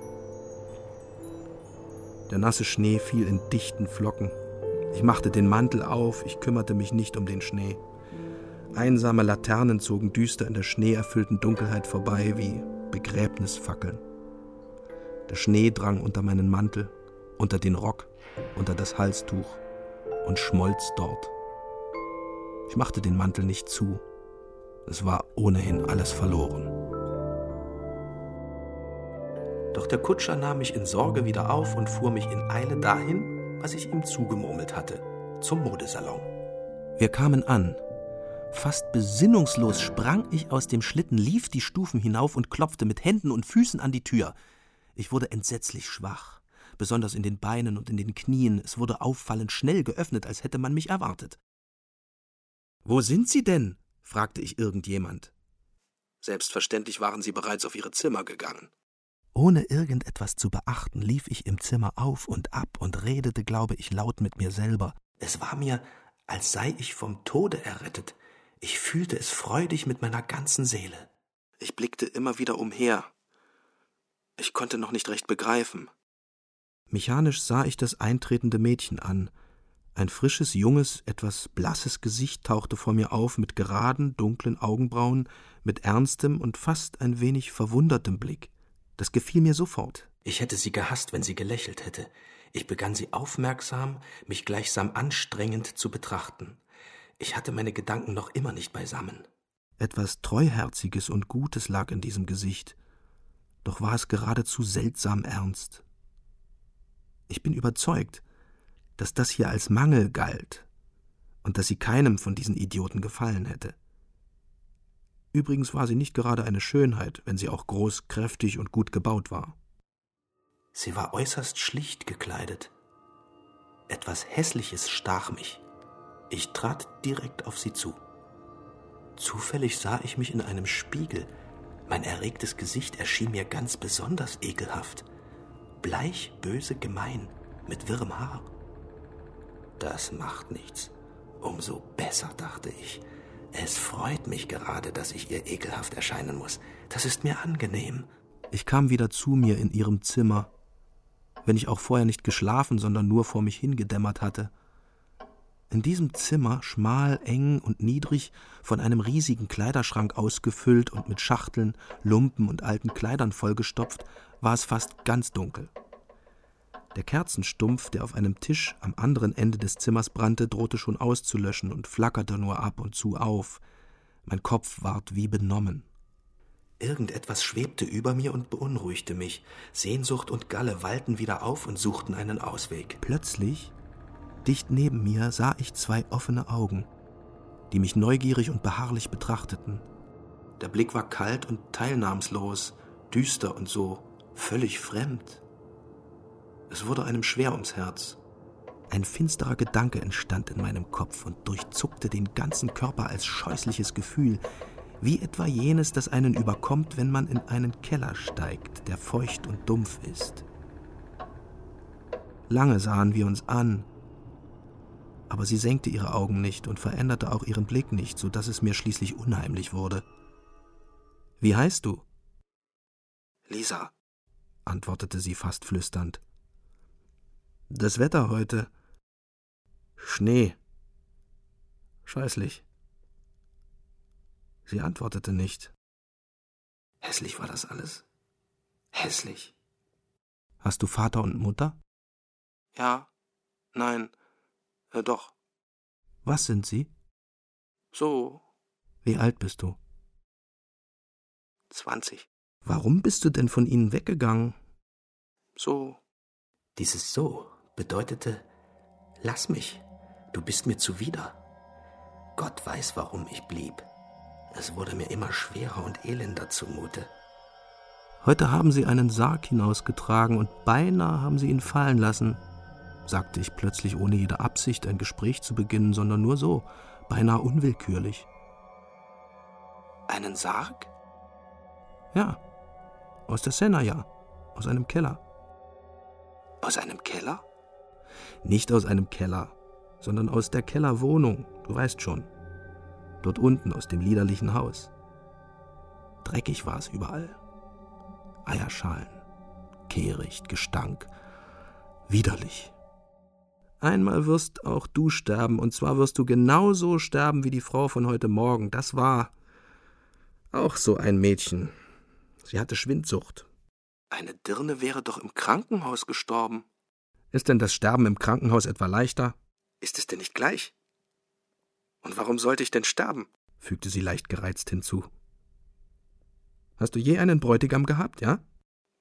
Der nasse Schnee fiel in dichten Flocken. Ich machte den Mantel auf, ich kümmerte mich nicht um den Schnee. Einsame Laternen zogen düster in der schneeerfüllten Dunkelheit vorbei wie Begräbnisfackeln. Der Schnee drang unter meinen Mantel, unter den Rock, unter das Halstuch und schmolz dort. Ich machte den Mantel nicht zu. Es war ohnehin alles verloren.
Doch der Kutscher nahm mich in Sorge wieder auf und fuhr mich in Eile dahin, was ich ihm zugemurmelt hatte, zum Modesalon.
Wir kamen an. Fast besinnungslos sprang ich aus dem Schlitten, lief die Stufen hinauf und klopfte mit Händen und Füßen an die Tür. Ich wurde entsetzlich schwach, besonders in den Beinen und in den Knien. Es wurde auffallend schnell geöffnet, als hätte man mich erwartet. »Wo sind Sie denn?« fragte ich irgendjemand. Selbstverständlich waren sie bereits auf ihre Zimmer gegangen. Ohne irgendetwas zu beachten, lief ich im Zimmer auf und ab und redete, glaube ich, laut mit mir selber.
Es war mir, als sei ich vom Tode errettet. Ich fühlte es freudig mit meiner ganzen Seele.
Ich blickte immer wieder umher. Ich konnte noch nicht recht begreifen. Mechanisch sah ich das eintretende Mädchen an. Ein frisches, junges, etwas blasses Gesicht tauchte vor mir auf, mit geraden, dunklen Augenbrauen, mit ernstem und fast ein wenig verwundertem Blick. Das gefiel mir sofort.
Ich hätte sie gehasst, wenn sie gelächelt hätte. Ich begann sie aufmerksam, mich gleichsam anstrengend zu betrachten. Ich hatte meine Gedanken noch immer nicht beisammen.
Etwas Treuherziges und Gutes lag in diesem Gesicht, doch war es geradezu seltsam ernst. Ich bin überzeugt, dass das hier als Mangel galt und dass sie keinem von diesen Idioten gefallen hätte. Übrigens war sie nicht gerade eine Schönheit, wenn sie auch groß, kräftig und gut gebaut war.
Sie war äußerst schlicht gekleidet. Etwas Hässliches stach mich. Ich trat direkt auf sie zu. Zufällig sah ich mich in einem Spiegel. Mein erregtes Gesicht erschien mir ganz besonders ekelhaft. Bleich, böse, gemein, mit wirrem Haar. Das macht nichts. Umso besser, dachte ich. Es freut mich gerade, dass ich ihr ekelhaft erscheinen muss. Das ist mir angenehm.
Ich kam wieder zu mir in ihrem Zimmer, wenn ich auch vorher nicht geschlafen, sondern nur vor mich hingedämmert hatte. In diesem Zimmer, schmal, eng und niedrig, von einem riesigen Kleiderschrank ausgefüllt und mit Schachteln, Lumpen und alten Kleidern vollgestopft, war es fast ganz dunkel. Der Kerzenstumpf, der auf einem Tisch am anderen Ende des Zimmers brannte, drohte schon auszulöschen und flackerte nur ab und zu auf. Mein Kopf ward wie benommen.
Irgendetwas schwebte über mir und beunruhigte mich. Sehnsucht und Galle wallten wieder auf und suchten einen Ausweg.
Plötzlich, dicht neben mir, sah ich zwei offene Augen, die mich neugierig und beharrlich betrachteten. Der Blick war kalt und teilnahmslos, düster und so völlig fremd. Es wurde einem schwer ums Herz. Ein finsterer Gedanke entstand in meinem Kopf und durchzuckte den ganzen Körper als scheußliches Gefühl, wie etwa jenes, das einen überkommt, wenn man in einen Keller steigt, der feucht und dumpf ist. Lange sahen wir uns an, aber sie senkte ihre Augen nicht und veränderte auch ihren Blick nicht, so dass es mir schließlich unheimlich wurde. »Wie heißt du?«
»Lisa«,
antwortete sie fast flüsternd. »Das Wetter heute? Schnee. Scheußlich.« Sie antwortete nicht.
»Hässlich war das alles. Hässlich.«
»Hast du Vater und Mutter?«
»Ja, nein, äh, doch.«
»Was sind sie?«
»So.«
»Wie alt bist du?«
»Zwanzig.«
»Warum bist du denn von ihnen weggegangen?«
»So.« Dieses »So« bedeutete, lass mich, du bist mir zuwider. Gott weiß, warum ich blieb. Es wurde mir immer schwerer und elender zumute.
»Heute haben sie einen Sarg hinausgetragen und beinahe haben sie ihn fallen lassen«, sagte ich plötzlich, ohne jede Absicht, ein Gespräch zu beginnen, sondern nur so, beinahe unwillkürlich.
»Einen Sarg?«
»Ja, aus der Senna, ja, aus einem Keller.«
»Aus einem Keller?«
»Nicht aus einem Keller, sondern aus der Kellerwohnung, du weißt schon. Dort unten aus dem liederlichen Haus. Dreckig war es überall. Eierschalen, Kehricht, Gestank, widerlich. Einmal wirst auch du sterben, und zwar wirst du genauso sterben wie die Frau von heute Morgen. Das war auch so ein Mädchen. Sie hatte Schwindsucht.«
»Eine Dirne wäre doch im Krankenhaus gestorben.«
»Ist denn das Sterben im Krankenhaus etwa leichter?«
»Ist es denn nicht gleich? Und warum sollte ich denn sterben?«
fügte sie leicht gereizt hinzu. »Hast du je einen Bräutigam gehabt, ja?«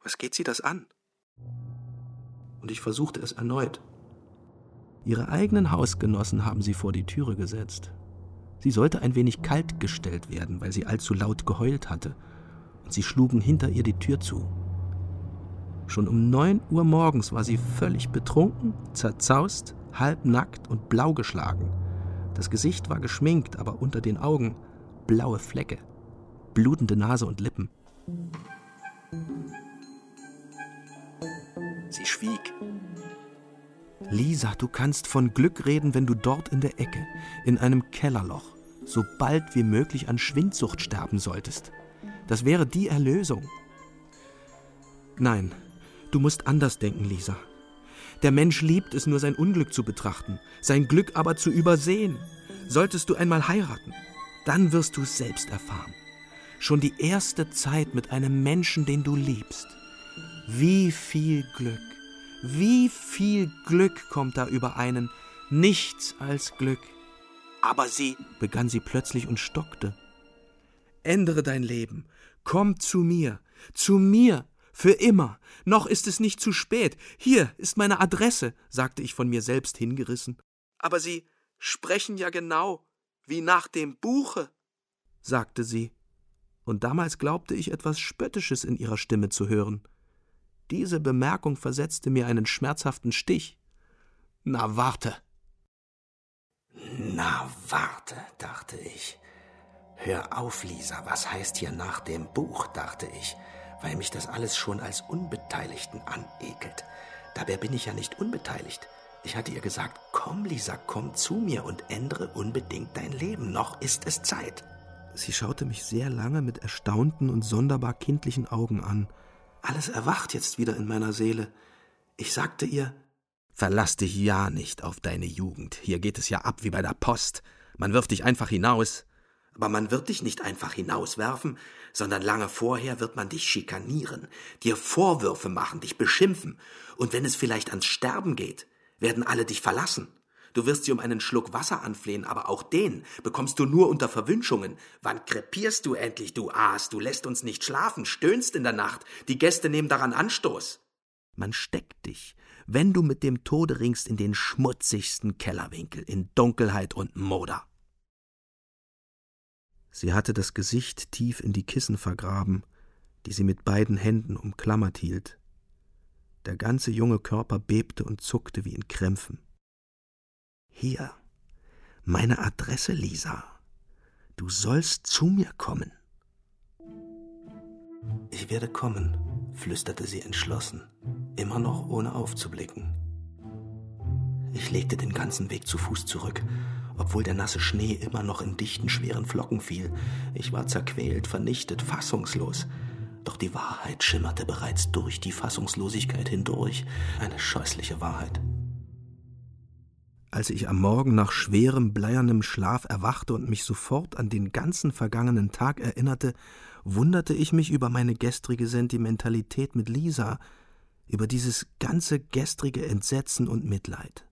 Was geht Sie das an? Und ich versuchte es erneut. Ihre eigenen Hausgenossen haben sie vor die Türe gesetzt. Sie sollte ein wenig kalt gestellt werden, weil sie allzu laut geheult hatte, und sie schlugen hinter ihr die Tür zu. Schon um neun Uhr morgens war sie völlig betrunken, zerzaust, halbnackt und blau geschlagen. Das Gesicht war geschminkt, aber unter den Augen blaue Flecke, blutende Nase und Lippen. Sie schwieg. »Lisa, du kannst von Glück reden, wenn du dort in der Ecke, in einem Kellerloch, so bald wie möglich an Schwindsucht sterben solltest. Das wäre die Erlösung.« »Nein, du musst anders denken, Lisa. Der Mensch liebt es nur, sein Unglück zu betrachten, sein Glück aber zu übersehen. Solltest du einmal heiraten, dann wirst du es selbst erfahren. Schon die erste Zeit mit einem Menschen, den du liebst. Wie viel Glück, wie viel Glück kommt da über einen, nichts als Glück. Aber sie, begann sie plötzlich und stockte. Ändere dein Leben, komm zu mir, zu mir, für immer. Noch ist es nicht zu spät. Hier ist meine Adresse, sagte ich von mir selbst hingerissen. Aber Sie sprechen ja genau wie nach dem Buche, sagte sie. Und damals glaubte ich, etwas Spöttisches in ihrer Stimme zu hören. Diese Bemerkung versetzte mir einen schmerzhaften Stich. »Na, warte!«
»Na, warte«, dachte ich. »Hör auf, Lisa, was heißt hier nach dem Buch«, dachte ich, weil mich das alles schon als Unbeteiligten anekelt. Dabei bin ich ja nicht unbeteiligt. Ich hatte ihr gesagt, komm, Lisa, komm zu mir und ändere unbedingt dein Leben. Noch ist es Zeit.
Sie schaute mich sehr lange mit erstaunten und sonderbar kindlichen Augen an. Alles erwacht jetzt wieder in meiner Seele. Ich sagte ihr, verlass dich ja nicht auf deine Jugend. Hier geht es ja ab wie bei der Post. Man wirft dich einfach hinaus. Aber man wird dich nicht einfach hinauswerfen, sondern lange vorher wird man dich schikanieren, dir Vorwürfe machen, dich beschimpfen. Und wenn es vielleicht ans Sterben geht, werden alle dich verlassen. Du wirst sie um einen Schluck Wasser anflehen, aber auch den bekommst du nur unter Verwünschungen. Wann krepierst du endlich, du Aas? Du lässt uns nicht schlafen, stöhnst in der Nacht. Die Gäste nehmen daran Anstoß. Man steckt dich, wenn du mit dem Tode ringst, in den schmutzigsten Kellerwinkel, in Dunkelheit und Moder. Sie hatte das Gesicht tief in die Kissen vergraben, die sie mit beiden Händen umklammert hielt. Der ganze junge Körper bebte und zuckte wie in Krämpfen. »Hier, meine Adresse, Lisa. Du sollst zu mir kommen.« »Ich werde kommen«, flüsterte sie entschlossen, immer noch ohne aufzublicken. Ich legte den ganzen Weg zu Fuß zurück, obwohl der nasse Schnee immer noch in dichten, schweren Flocken fiel. Ich war zerquält, vernichtet, fassungslos. Doch die Wahrheit schimmerte bereits durch die Fassungslosigkeit hindurch, eine scheußliche Wahrheit. Als ich am Morgen nach schwerem, bleiernem Schlaf erwachte und mich sofort an den ganzen vergangenen Tag erinnerte, wunderte ich mich über meine gestrige Sentimentalität mit Lisa, über dieses ganze gestrige Entsetzen und Mitleid.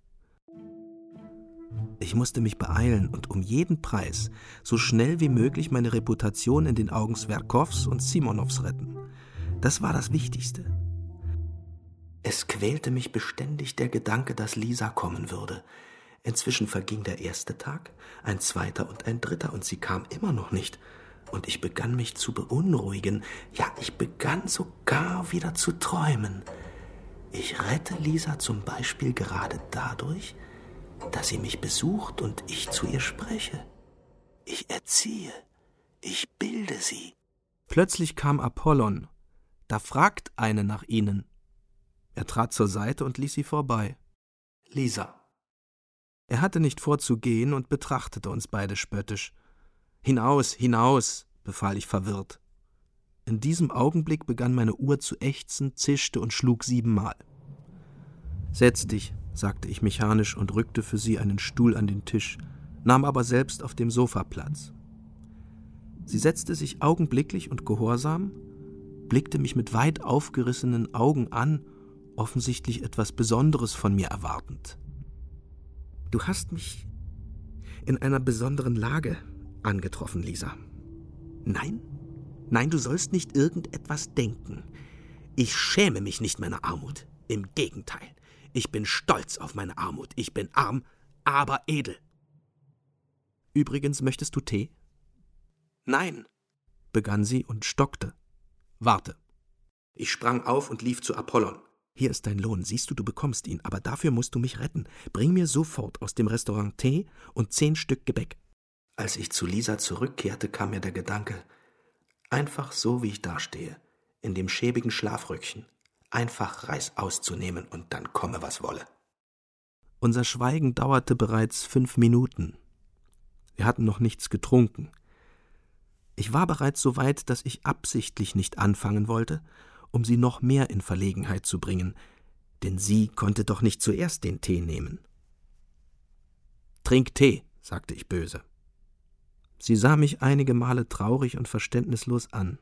Ich musste mich beeilen und um jeden Preis so schnell wie möglich meine Reputation in den Augen Swerkows und Simonows retten. Das war das Wichtigste. Es quälte mich beständig der Gedanke, dass Lisa kommen würde. Inzwischen verging der erste Tag, ein zweiter und ein dritter, und sie kam immer noch nicht. Und ich begann mich zu beunruhigen. Ja, ich begann sogar wieder zu träumen. Ich rette Lisa zum Beispiel gerade dadurch, dass sie mich besucht und ich zu ihr spreche. Ich erziehe, ich bilde sie. Plötzlich kam Apollon. Da fragt eine nach ihnen. Er trat zur Seite und ließ sie vorbei. Lisa. Er hatte nicht vor zu gehen und betrachtete uns beide spöttisch. »Hinaus, hinaus«, befahl ich verwirrt. In diesem Augenblick begann meine Uhr zu ächzen, zischte und schlug siebenmal. »Setz dich«, sagte ich mechanisch und rückte für sie einen Stuhl an den Tisch, nahm aber selbst auf dem Sofa Platz. Sie setzte sich augenblicklich und gehorsam, blickte mich mit weit aufgerissenen Augen an, offensichtlich etwas Besonderes von mir erwartend. »Du hast mich in einer besonderen Lage angetroffen, Lisa. Nein, nein, du sollst nicht irgendetwas denken.
Ich schäme mich nicht meiner Armut. Im Gegenteil. Ich bin stolz auf meine Armut. Ich bin arm, aber edel.
Übrigens, möchtest du Tee?
Nein,
begann sie und stockte. Warte.
Ich sprang auf und lief zu Apollon.
Hier ist dein Lohn, siehst du, du bekommst ihn, aber dafür musst du mich retten. Bring mir sofort aus dem Restaurant Tee und zehn Stück Gebäck.
Als ich zu Lisa zurückkehrte, kam mir der Gedanke, einfach so wie ich dastehe, in dem schäbigen Schlafröckchen, einfach Reis auszunehmen und dann komme, was wolle.
Unser Schweigen dauerte bereits fünf Minuten. Wir hatten noch nichts getrunken. Ich war bereits so weit, dass ich absichtlich nicht anfangen wollte, um sie noch mehr in Verlegenheit zu bringen, denn sie konnte doch nicht zuerst den Tee nehmen. »Trink Tee«, sagte ich böse. Sie sah mich einige Male traurig und verständnislos an.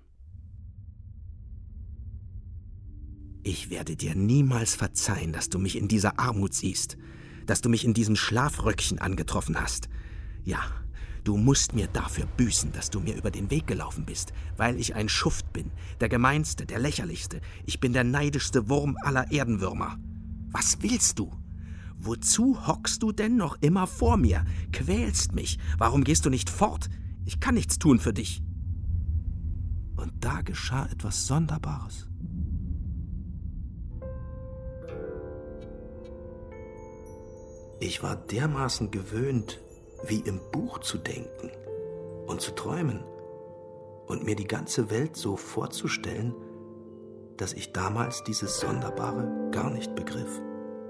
»Ich werde dir niemals verzeihen, dass du mich in dieser Armut siehst, dass du mich in diesem Schlafröckchen angetroffen hast. Ja, du musst mir dafür büßen, dass du mir über den Weg gelaufen bist, weil ich ein Schuft bin, der gemeinste, der lächerlichste. Ich bin der neidischste Wurm aller Erdenwürmer. Was willst du? Wozu hockst du denn noch immer vor mir? Quälst mich. Warum gehst du nicht fort? Ich kann nichts tun für dich.«
Und da geschah etwas Sonderbares.
Ich war dermaßen gewöhnt, wie im Buch zu denken und zu träumen und mir die ganze Welt so vorzustellen, dass ich damals dieses Sonderbare gar nicht begriff.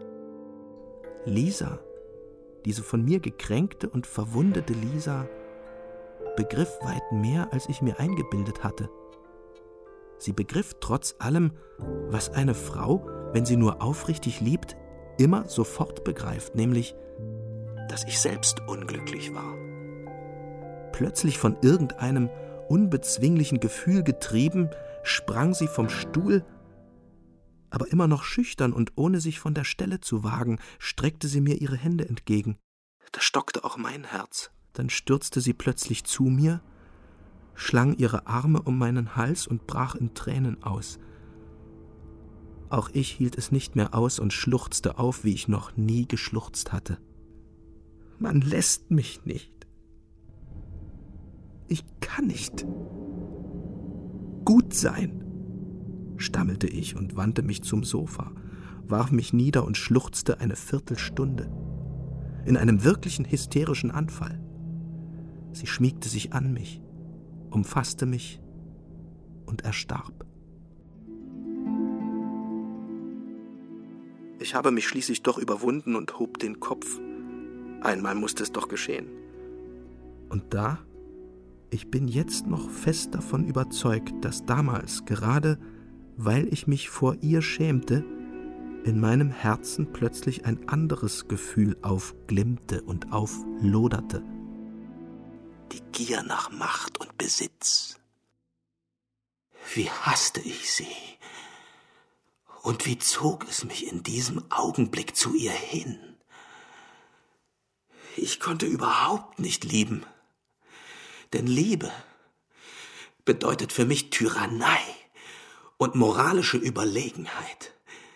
Lisa, diese von mir gekränkte und verwundete Lisa, begriff weit mehr, als ich mir eingebildet hatte. Sie begriff trotz allem, was eine Frau, wenn sie nur aufrichtig liebt, immer sofort begreift, nämlich,
dass ich selbst unglücklich war.
Plötzlich von irgendeinem unbezwinglichen Gefühl getrieben, sprang sie vom Stuhl, aber immer noch schüchtern und ohne sich von der Stelle zu wagen, streckte sie mir ihre Hände entgegen.
Da stockte auch mein Herz.
Dann stürzte sie plötzlich zu mir, schlang ihre Arme um meinen Hals und brach in Tränen aus. Auch ich hielt es nicht mehr aus und schluchzte auf, wie ich noch nie geschluchzt hatte.
Man lässt mich nicht. Ich kann nicht gut sein,
stammelte ich und wandte mich zum Sofa, warf mich nieder und schluchzte eine Viertelstunde, in einem wirklichen hysterischen Anfall. Sie schmiegte sich an mich, umfasste mich und erstarb.
Ich habe mich schließlich doch überwunden und hob den Kopf. Einmal musste es doch geschehen.
Und da, ich bin jetzt noch fest davon überzeugt, dass damals, gerade weil ich mich vor ihr schämte, in meinem Herzen plötzlich ein anderes Gefühl aufglimmte und aufloderte.
Die Gier nach Macht und Besitz. Wie hasste ich sie. Und wie zog es mich in diesem Augenblick zu ihr hin? Ich konnte überhaupt nicht lieben, denn Liebe bedeutet für mich Tyrannei und moralische Überlegenheit.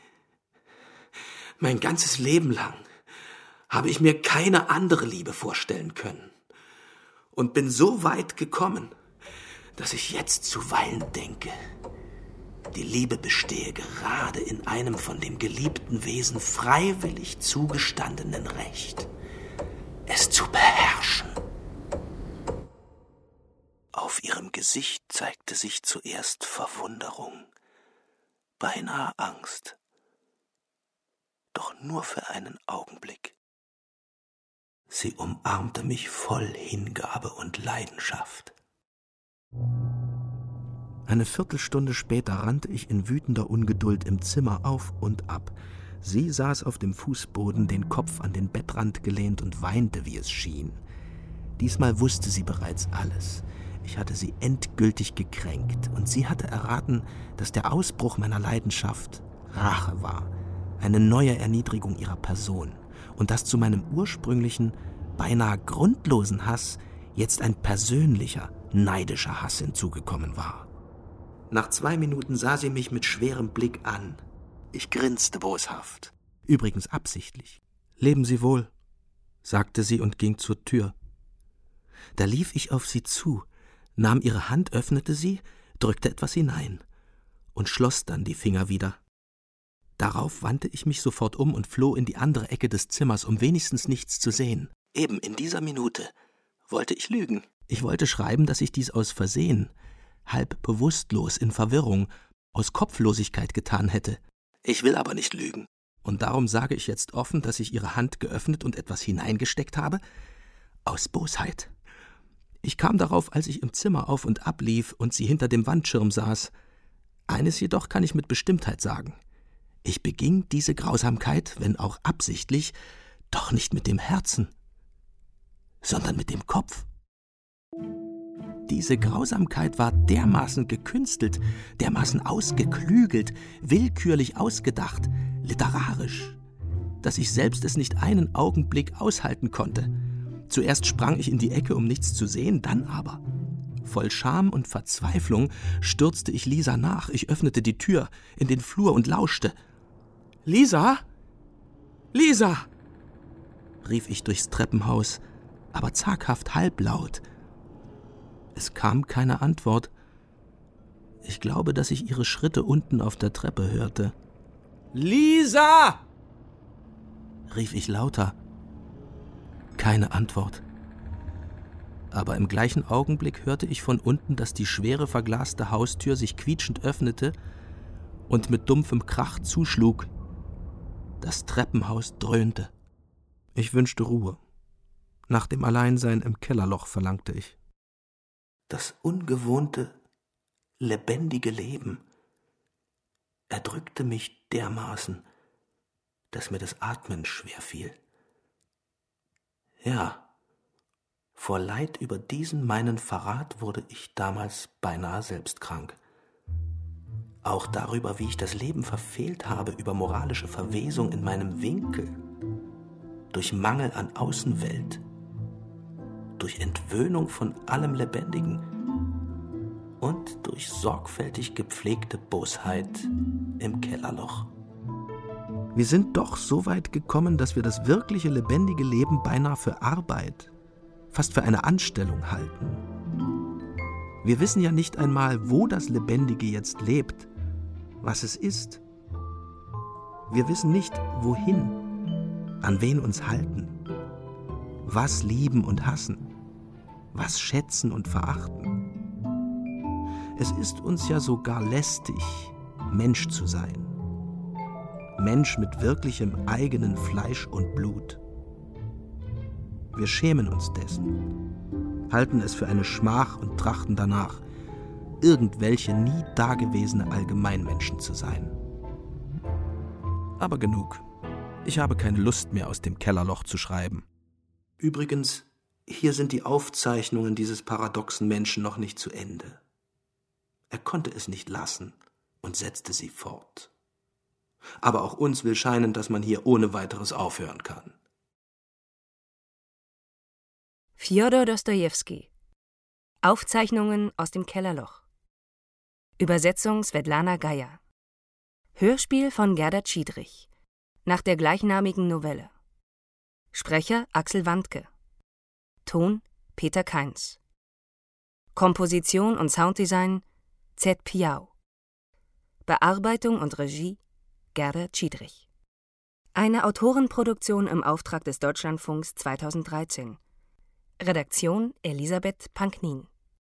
Mein ganzes Leben lang habe ich mir keine andere Liebe vorstellen können und bin so weit gekommen, dass ich jetzt zuweilen denke, die Liebe bestehe gerade in einem von dem geliebten Wesen freiwillig zugestandenen Recht, es zu beherrschen. Auf ihrem Gesicht zeigte sich zuerst Verwunderung, beinahe Angst, doch nur für einen Augenblick. Sie umarmte mich voll Hingabe und Leidenschaft.
Eine Viertelstunde später rannte ich in wütender Ungeduld im Zimmer auf und ab. Sie saß auf dem Fußboden, den Kopf an den Bettrand gelehnt und weinte, wie es schien. Diesmal wusste sie bereits alles. Ich hatte sie endgültig gekränkt und sie hatte erraten, dass der Ausbruch meiner Leidenschaft Rache war, eine neue Erniedrigung ihrer Person und dass zu meinem ursprünglichen, beinahe grundlosen Hass jetzt ein persönlicher, neidischer Hass hinzugekommen war.
Nach zwei Minuten sah sie mich mit schwerem Blick an. Ich grinste boshaft.
Übrigens absichtlich. »Leben Sie wohl«, sagte sie und ging zur Tür. Da lief ich auf sie zu, nahm ihre Hand, öffnete sie, drückte etwas hinein und schloss dann die Finger wieder. Darauf wandte ich mich sofort um und floh in die andere Ecke des Zimmers, um wenigstens nichts zu sehen.
Eben in dieser Minute wollte ich lügen.
Ich wollte schreiben, dass ich dies aus Versehen, halb bewusstlos, in Verwirrung, aus Kopflosigkeit getan hätte.
Ich will aber nicht lügen.
Und darum sage ich jetzt offen, dass ich ihre Hand geöffnet und etwas hineingesteckt habe, aus Bosheit. Ich kam darauf, als ich im Zimmer auf und ab lief und sie hinter dem Wandschirm saß. Eines jedoch kann ich mit Bestimmtheit sagen. Ich beging diese Grausamkeit, wenn auch absichtlich, doch nicht mit dem Herzen, sondern mit dem Kopf. Diese Grausamkeit war dermaßen gekünstelt, dermaßen ausgeklügelt, willkürlich ausgedacht, literarisch, dass ich selbst es nicht einen Augenblick aushalten konnte. Zuerst sprang ich in die Ecke, um nichts zu sehen, dann aber, voll Scham und Verzweiflung, stürzte ich Lisa nach. Ich öffnete die Tür in den Flur und lauschte. »Lisa? Lisa!« rief ich durchs Treppenhaus, aber zaghaft halblaut. Es kam keine Antwort. Ich glaube, dass ich ihre Schritte unten auf der Treppe hörte. »Lisa!« rief ich lauter. Keine Antwort. Aber im gleichen Augenblick hörte ich von unten, dass die schwere verglaste Haustür sich quietschend öffnete und mit dumpfem Krach zuschlug. Das Treppenhaus dröhnte. Ich wünschte Ruhe. Nach dem Alleinsein im Kellerloch verlangte ich.
Das ungewohnte, lebendige Leben erdrückte mich dermaßen, dass mir das Atmen schwer fiel. Ja, vor Leid über diesen meinen Verrat wurde ich damals beinahe selbst krank. Auch darüber, wie ich das Leben verfehlt habe, über moralische Verwesung in meinem Winkel, durch Mangel an Außenwelt, durch Entwöhnung von allem Lebendigen und durch sorgfältig gepflegte Bosheit im Kellerloch.
Wir sind doch so weit gekommen, dass wir das wirkliche lebendige Leben beinahe für Arbeit, fast für eine Anstellung halten. Wir wissen ja nicht einmal, wo das Lebendige jetzt lebt, was es ist. Wir wissen nicht, wohin, an wen uns halten, was lieben und hassen, was schätzen und verachten. Es ist uns ja sogar lästig, Mensch zu sein. Mensch mit wirklichem eigenen Fleisch und Blut. Wir schämen uns dessen, halten es für eine Schmach und trachten danach, irgendwelche nie dagewesene Allgemeinmenschen zu sein. Aber genug. Ich habe keine Lust mehr, aus dem Kellerloch zu schreiben.
Übrigens, hier sind die Aufzeichnungen dieses paradoxen Menschen noch nicht zu Ende. Er konnte es nicht lassen und setzte sie fort. Aber auch uns will scheinen, dass man hier ohne weiteres aufhören kann.
Fjodor Dostojewski. Aufzeichnungen aus dem Kellerloch. Übersetzung Svetlana Geier. Hörspiel von Gerda Schiedrich. Nach der gleichnamigen Novelle. Sprecher Axel Wandke. Ton Peter Kainz. Komposition und Sounddesign Z. Piau. Bearbeitung und Regie Gerda Schiedrich. Eine Autorenproduktion im Auftrag des Deutschlandfunks zweitausenddreizehn. Redaktion Elisabeth Panknin.